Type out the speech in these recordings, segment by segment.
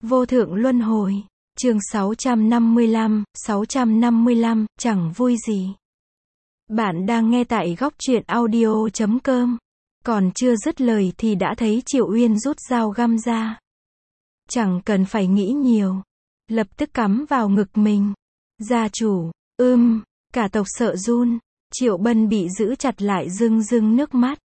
Vô thượng luân hồi. Chương 655, chẳng vui gì. Bạn đang nghe tại góc truyện audio.com. Còn chưa dứt lời thì đã thấy Triệu Uyên rút dao găm ra. Chẳng cần phải nghĩ nhiều. Lập tức cắm vào ngực mình. Gia chủ, cả tộc sợ run. Triệu Bân bị giữ chặt lại rưng rưng nước mắt.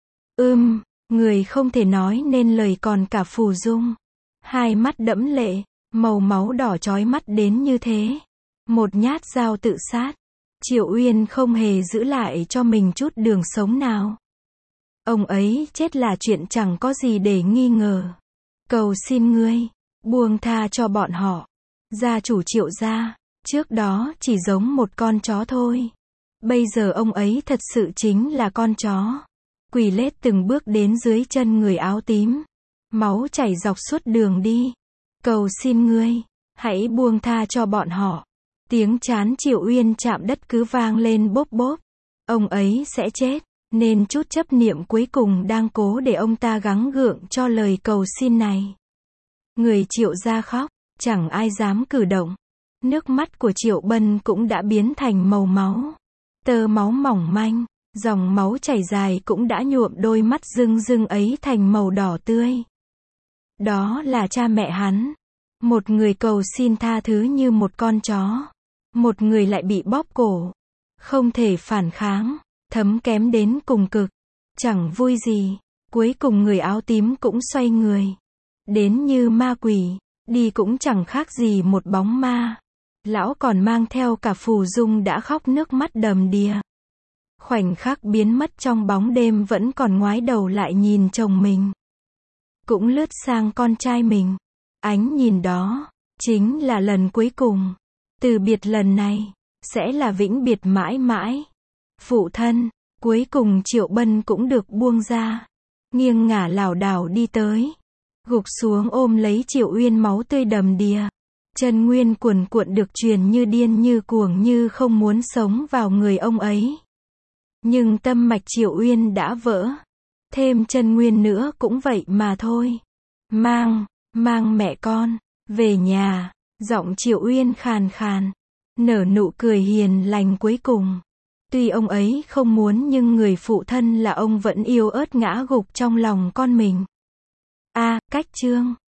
Người không thể nói nên lời còn cả Phù Dung. Hai mắt đẫm lệ, màu máu đỏ chói mắt đến như thế. Một nhát dao tự sát. Triệu Uyên không hề giữ lại cho mình chút đường sống nào. Ông ấy chết là chuyện chẳng có gì để nghi ngờ. Cầu xin ngươi, buông tha cho bọn họ. Gia chủ Triệu gia, trước đó chỉ giống một con chó thôi. Bây giờ ông ấy thật sự chính là con chó. Quỳ lết từng bước đến dưới chân người áo tím. Máu chảy dọc suốt đường đi. Cầu xin ngươi, hãy buông tha cho bọn họ. Tiếng trán Triệu Uyên chạm đất cứ vang lên bốp bốp. Ông ấy sẽ chết, nên chút chấp niệm cuối cùng đang cố để ông ta gắng gượng cho lời cầu xin này. Người Triệu gia khóc, chẳng ai dám cử động. Nước mắt của Triệu Bân cũng đã biến thành màu máu. Tơ máu mỏng manh, dòng máu chảy dài cũng đã nhuộm đôi mắt rưng rưng ấy thành màu đỏ tươi. Đó là cha mẹ hắn. Một người cầu xin tha thứ như một con chó. Một người lại bị bóp cổ. Không thể phản kháng, thấm kém đến cùng cực. Chẳng vui gì. Cuối cùng người áo tím cũng xoay người. Đến như ma quỷ, đi cũng chẳng khác gì một bóng ma. Lão còn mang theo cả Phù Dung đã khóc nước mắt đầm đìa. Khoảnh khắc biến mất trong bóng đêm vẫn còn ngoái đầu lại nhìn chồng mình. Cũng lướt sang con trai mình. Ánh nhìn đó, chính là lần cuối cùng. Từ biệt lần này, sẽ là vĩnh biệt mãi mãi. Phụ thân, cuối cùng Triệu Bân cũng được buông ra. Nghiêng ngả lảo đảo đi tới. Gục xuống ôm lấy Triệu Uyên máu tươi đầm đìa. Chân nguyên cuồn cuộn được truyền như điên như cuồng như không muốn sống vào người ông ấy. Nhưng tâm mạch Triệu Uyên đã vỡ. Thêm chân nguyên nữa cũng vậy mà thôi. Mang mẹ con, về nhà. Giọng Triệu Uyên khàn khàn. Nở nụ cười hiền lành cuối cùng. Tuy ông ấy không muốn nhưng người phụ thân là ông vẫn yêu ớt ngã gục trong lòng con mình. Cách chương